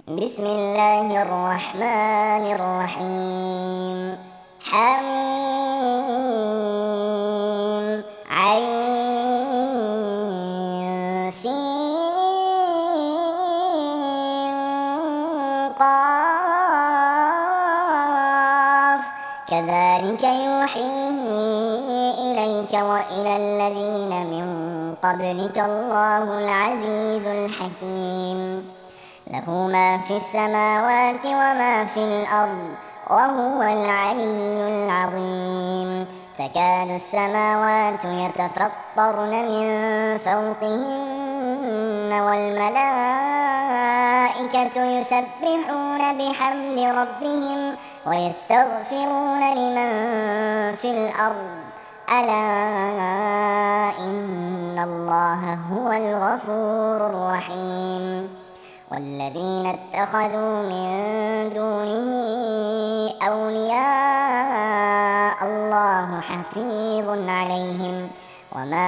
بسم الله الرحمن الرحيم. حميم عين سين قاف كذلك يوحي إليك وإلى الذين من قبلك الله العزيز الحكيم. له ما في السماوات وما في الأرض وهو العلي العظيم. تكاد السماوات يتفطرن من فوقهن والملائكة يسبحون بحمد ربهم ويستغفرون لمن في الأرض ألا إن الله هو الغفور الرحيم. والذين اتخذوا من دونه أولياء الله حفيظ عليهم وما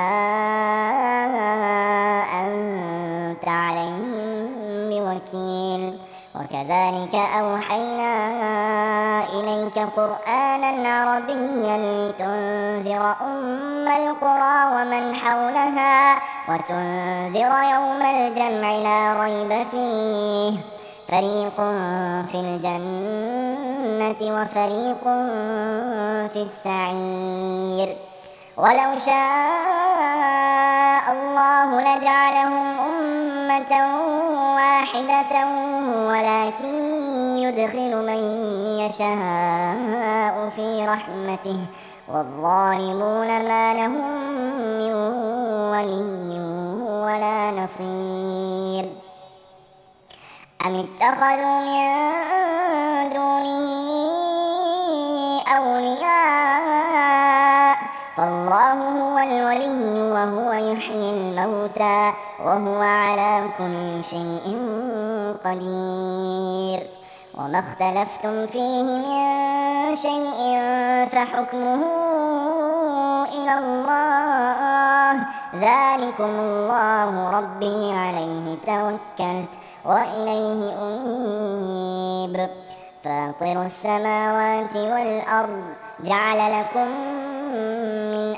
أنت عليهم بوكيل. وكذلك أوحينا إليك قرآنا عربيا لتنذر أم القرى ومن حولها وتنذر يوم الجمع لا ريب فيه فريق في الجنة وفريق في السعير. ولو شاء الله لجعلهم أمة واحدة ولكن يدخل من يشاء في رحمته والظالمون ما لهم من ولي ولا نصير. أم اتخذوا من دونه أولياء فالله هو الولي وهو يحيي الموتى وهو على كل شيء قدير. وما اختلفتم فيه من شيء فحكمه إلى الله ذلكم الله ربي عليه توكلت وإليه أنيب. فاطر السماوات والأرض جعل لكم من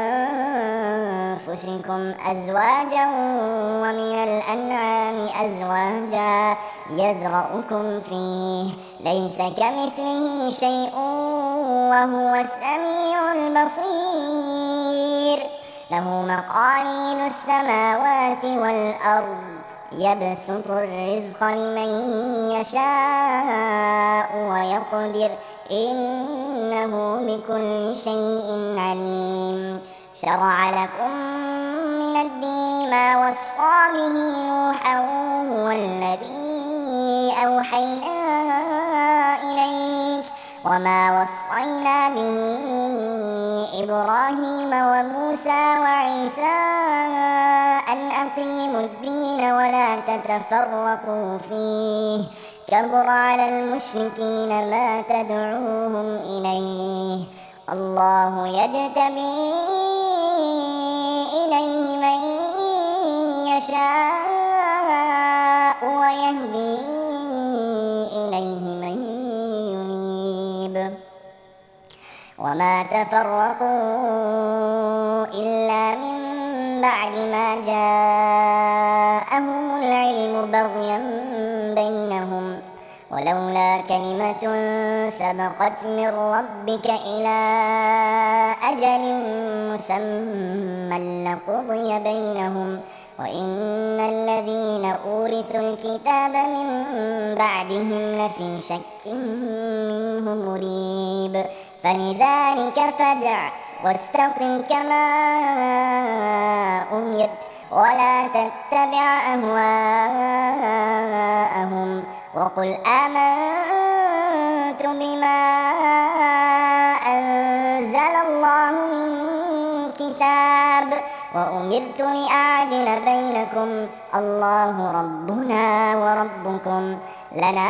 أنفسكم أزواجا ومن الأنعام أزواجا يذرأكم فيه ليس كمثله شيء وهو السميع البصير. له مقاليد السماوات والأرض يبسط الرزق لمن يشاء ويقدر إنه بكل شيء عليم. شرع لكم من الدين ما وصى به نوحا والذي أوحينا إليك وما وصينا به إبراهيم وموسى وعيسى أن أقيموا الدين ولا تتفرقوا فيه كبر على المشركين ما تدعوهم إليه. الله يجتبي إليه من يشاء ويهدي إليه من ينيب. وما تفرقوا إلا من بعد ما جاءهم العلم بغيا بينهم ولولا كلمة سبقت من ربك إلى أجل مسمى لقضي بينهم وإن الذين أورثوا الكتاب من بعدهم لفي شك منه مريب. فلذلك فادع واستقم كما أمرت ولا تتبع أهواءهم وقل آمنت بما أنزل الله من كتاب وأمرت لأعدل بينكم الله ربنا وربكم لنا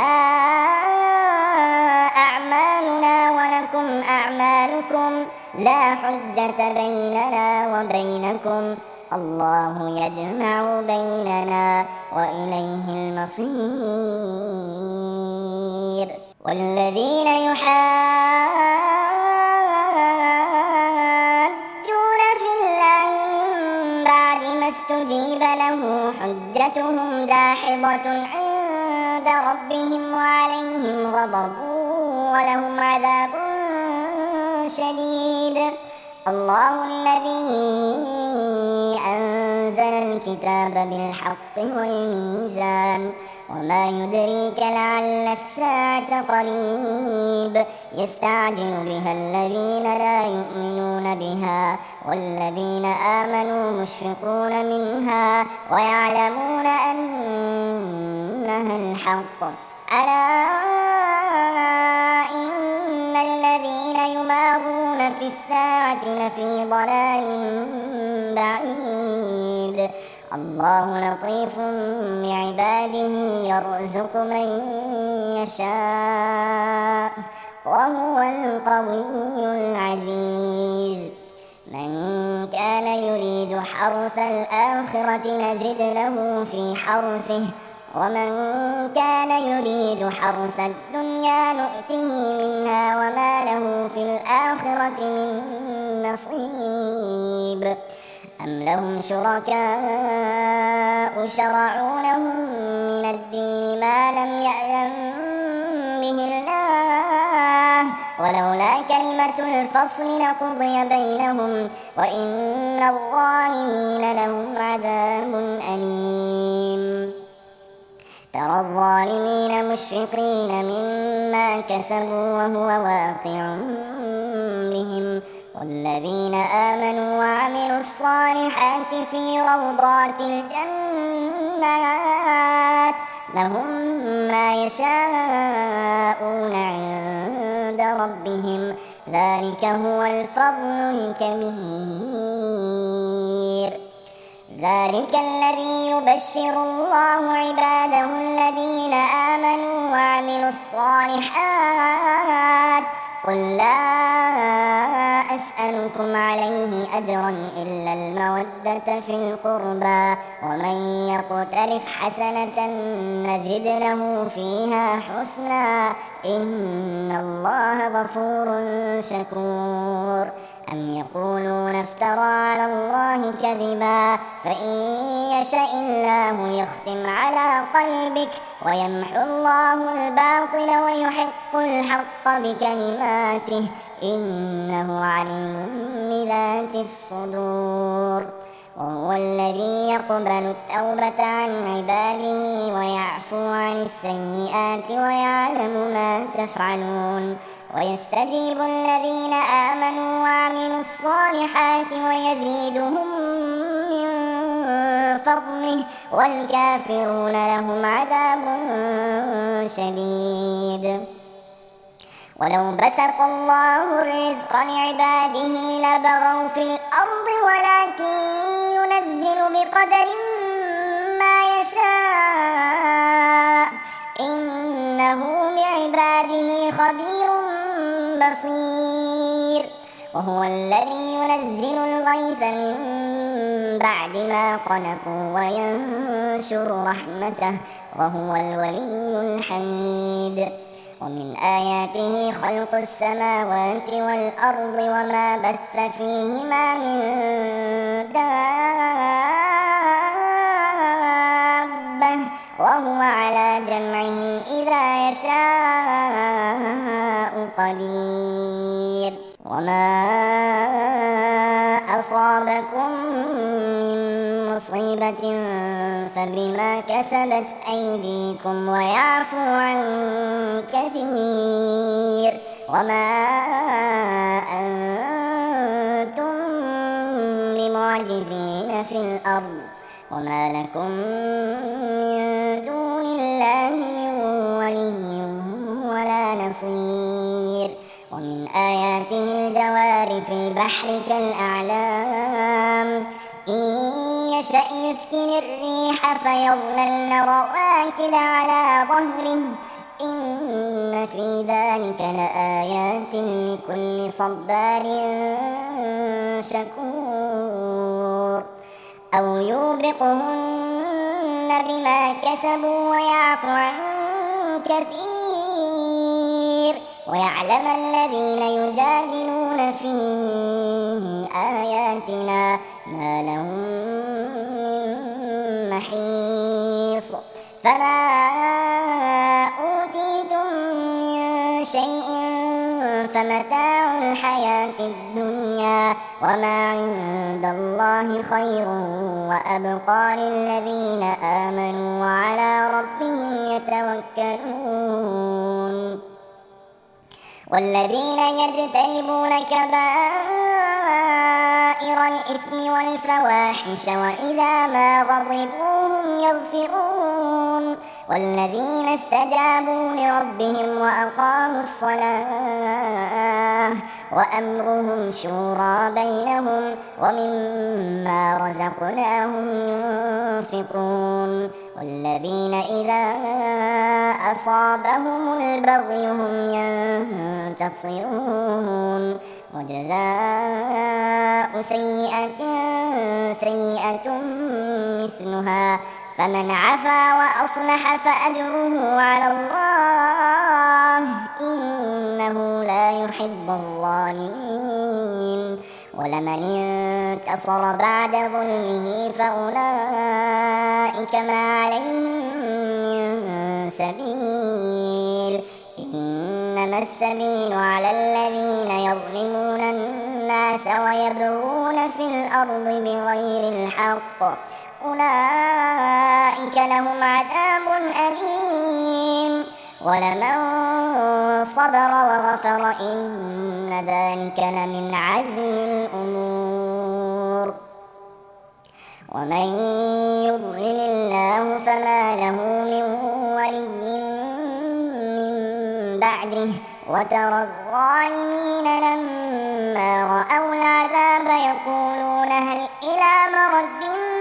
أعمالنا ولكم أعمالكم لا حجة بيننا وبينكم الله يجمع بيننا وإليه المصير. والذين يحاجون في الله من بعد ما استجيب له حجتهم داحضة عند ربهم وعليهم غضب ولهم عذاب شديد. الله الذي أنزل الكتاب بالحق والميزان وما يدريك لعل الساعة قريب يستعجل بها الذين لا يؤمنون بها والذين آمنوا مشفقون منها ويعلمون أنها الحق. ألا إن الذين يمارون في الساعة لفي ضلال بعيد. الله لطيف بعباده يرزق من يشاء وهو القوي العزيز. من كان يريد حرث الآخرة نزد له في حرثه ومن كان يريد حرث الدنيا نؤته منها وما له في الآخرة من نصيب. أم لهم شركاء شرعوا لهم من الدين ما لم يأذن به الله ولولا كلمة الفصل لقضي بينهم وإن الظالمين لهم عذاب أليم. ترى الظالمين مشفقين مما كسبوا وهو واقع بهم والذين آمنوا وعملوا الصالحات في روضات الجنات لهم ما يشاءون عند ربهم ذلك هو الفضل الكبير. ذلك الذي يبشر الله عباده الذين آمنوا وعملوا الصالحات قل لا أسألكم عليه أجرا إلا المودة في القربى ومن يقترف حسنة نزد له فيها حسنا إن الله غفور شكور. أم يقولون افترى على الله كذبا فإن يشاء الله يختم على قلبك ويمحو الله الباطل ويحق الحق بكلماته إنه عليم بذات الصدور. وهو الذي يقبل التوبة عن عباده ويعفو عن السيئات ويعلم ما تفعلون ويستجيب الذين آمنوا وعملوا الصالحات ويزيدهم من فضله والكافرون لهم عذاب شديد. ولو بسط الله الرزق لعباده لبغوا في الأرض ولكن ينزل بقدر ما يشاء إنه بعباده خبير بصير. وهو الذي ينزل الغيث من بعد ما قنطوا وينشر رحمته وهو الولي الحميد. ومن آياته خلق السماوات والأرض وما بث فيهما من دابة وهو على جمعهم إذا يشاء قدير. وما أصابكم من مصيبة فبما كسبت أيديكم ويعفو عن كثير. وما أنتم بمعجزين في الأرض وما لكم من دون الله من ولي ولا نصير. ومن آياته الجوار في البحر كالأعلام إن يشأ يسكن الريح فيظللن رواكد على ظهره إن في ذلك لآيات لكل صبار شكور. أو يوبقهن بما كسبوا ويعفو عن كثير ويعلم الذين يجادلون في آياتنا ما لهم من محيص فما أوتيتم من شيء فمتاع الحياة الدنيا وما عند الله خير وأبقى للذين آمنوا وعلى ربهم يتوكلون والذين يجتنبون كبائر الإثم والفواحش وإذا ما غضبوا هم يغفرون والذين استجابوا لربهم وأقاموا الصلاة وأمرهم شورى بينهم ومما رزقناهم ينفقون والذين إذا أصابهم البغي هم ينتصرون وجزاء سيئة سيئة مثلها فمن عفا وأصلح فأجره على الله إنه لا يحب الظالمين ولمن انتصر بعد ظلمه فأولئك ما عليهم من سبيل إنما السبيل على الذين يظلمون الناس ويبغون في الأرض بغير الحق أولئك لهم عذاب أليم ولمن صبر وغفر إن ذلك لمن عزم الأمور ومن يضلل الله فما له من ولي من بعده وترى الظالمين لما رأوا العذاب يقولون هل إلى مرد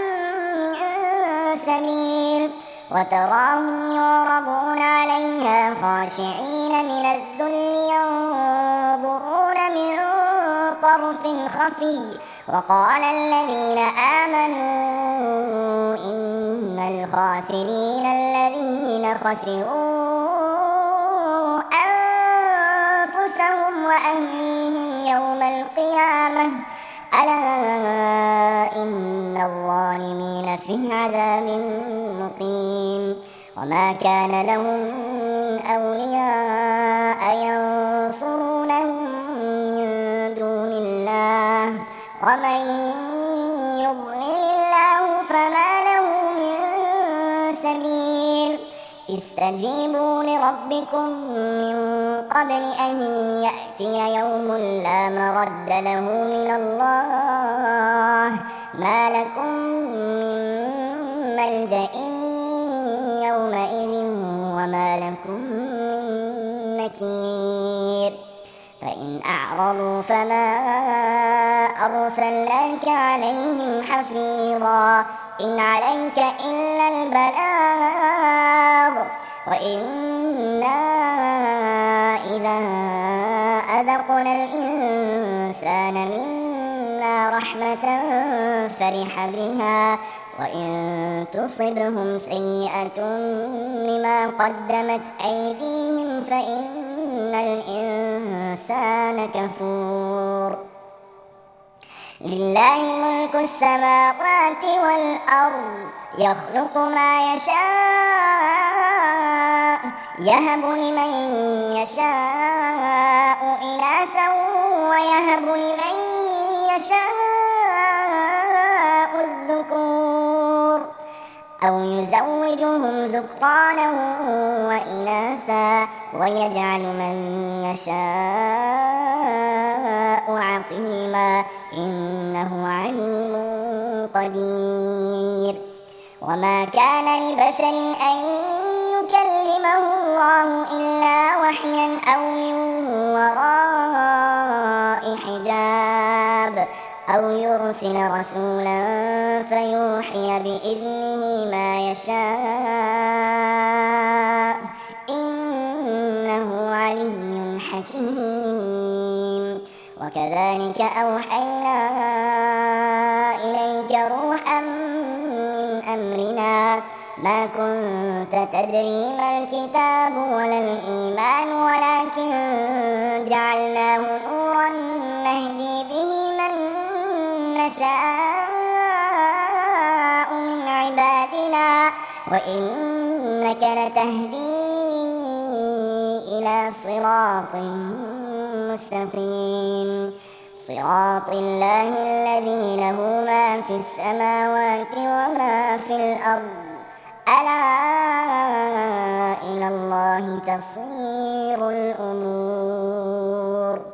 سبيل وتراهم يعرضون عليها خاشعين من الذل ينظرون من طرف خفي وقال الذين آمنوا إن الخاسرين الذين خسروا أنفسهم وأهليهم يوم القيامة ألا إن الظالمين في عذاب مقيم وما كان لهم من أولياء ينصرونهم من دون الله ومن يضلل الله فما له من سبيل استجيبوا لربكم من قبل أن يأتي يوم لا مرد له من الله ما لكم من ملجأ يومئذ وما لكم من نكير فإن أعرضوا فما أرسلناك عليهم حفيظا إن عليك إلا البلاغ وإنا إذا أذقنا الإنسان منا رحمة فرح بها وإن تصبهم سيئة بما قدمت أيديهم فإن الإنسان كفور لله ملك السماوات والأرض يخلق ما يشاء يهب لمن يشاء إناثا ويهب لمن يشاء الذكور أو يزوجهم ذكرانا وإناثا ويجعل من يشاء عقيما إنه عليم قدير وما كان لبشر أن يكلمه الله إلا وحيا أو من وراء حجاب أو يرسل رسولا فيوحي بإذنه ما يشاء إنه علي حكيم وكذلك أوحينا إليك روحا من أمرنا ما كنت تدري ما الكتاب ولا الإيمان ولكن نشاء من عبادنا وإنك لتهدي إلى صراط مستقيم صراط الله الذي له ما في السماوات وما في الأرض ألا إلى الله تصير الأمور.